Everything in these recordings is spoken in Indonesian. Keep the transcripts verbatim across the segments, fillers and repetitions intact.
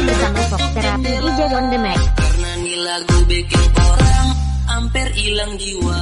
bersama Sok Terapi D J on the mic. Karena nih lagu bikin orang hampir hilang jiwa.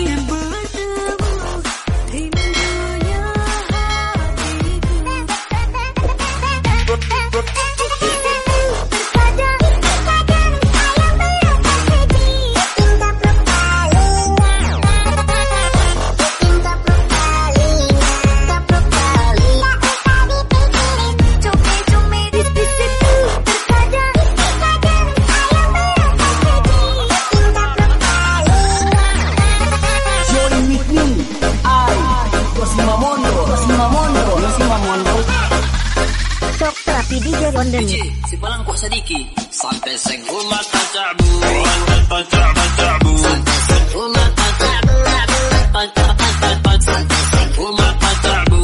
Sok Terapi D J on the mic. Si Palang kok sedikit sampai senggumat tacabu. Tacabu. Senggumat tacabu. Tacabu. Senggumat tacabu.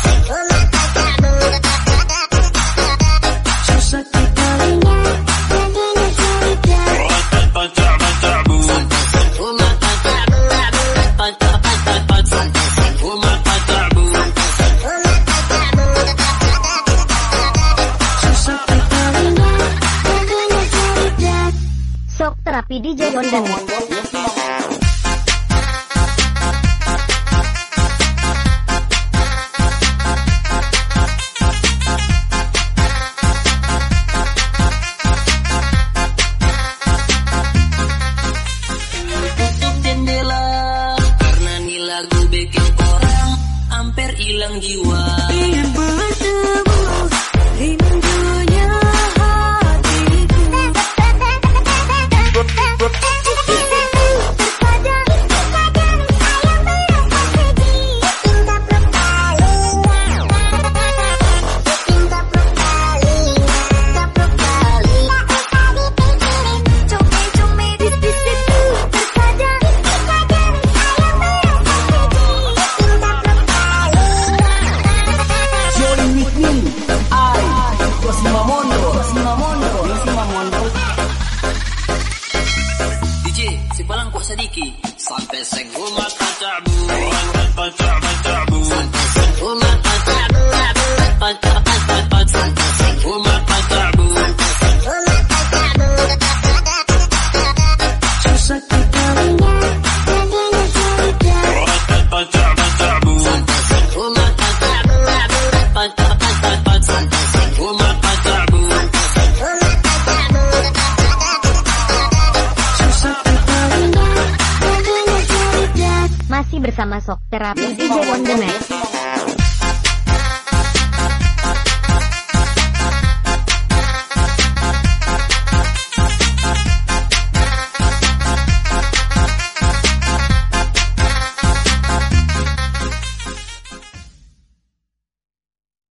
Susah sekalinya jadinya cerita. Tacabu. Senggumat tacabu. Senggumat tacabu. Sok Terapi D J on the mic. Tutup jendela karena nih lagu bikin orang hampir hilang jiwa. Ingin bertemu rindunya hatiku. D J si Palang kok sedikit sampai senggumat tacabu. Tacabu. Senggumat tacabu. Senggumat tacabu. Susah sekalinya jadinya cerita. Tacabu. Senggumat tacabu. Senggumat tacabu. Masih bersama Sok Terapi D J on the mic.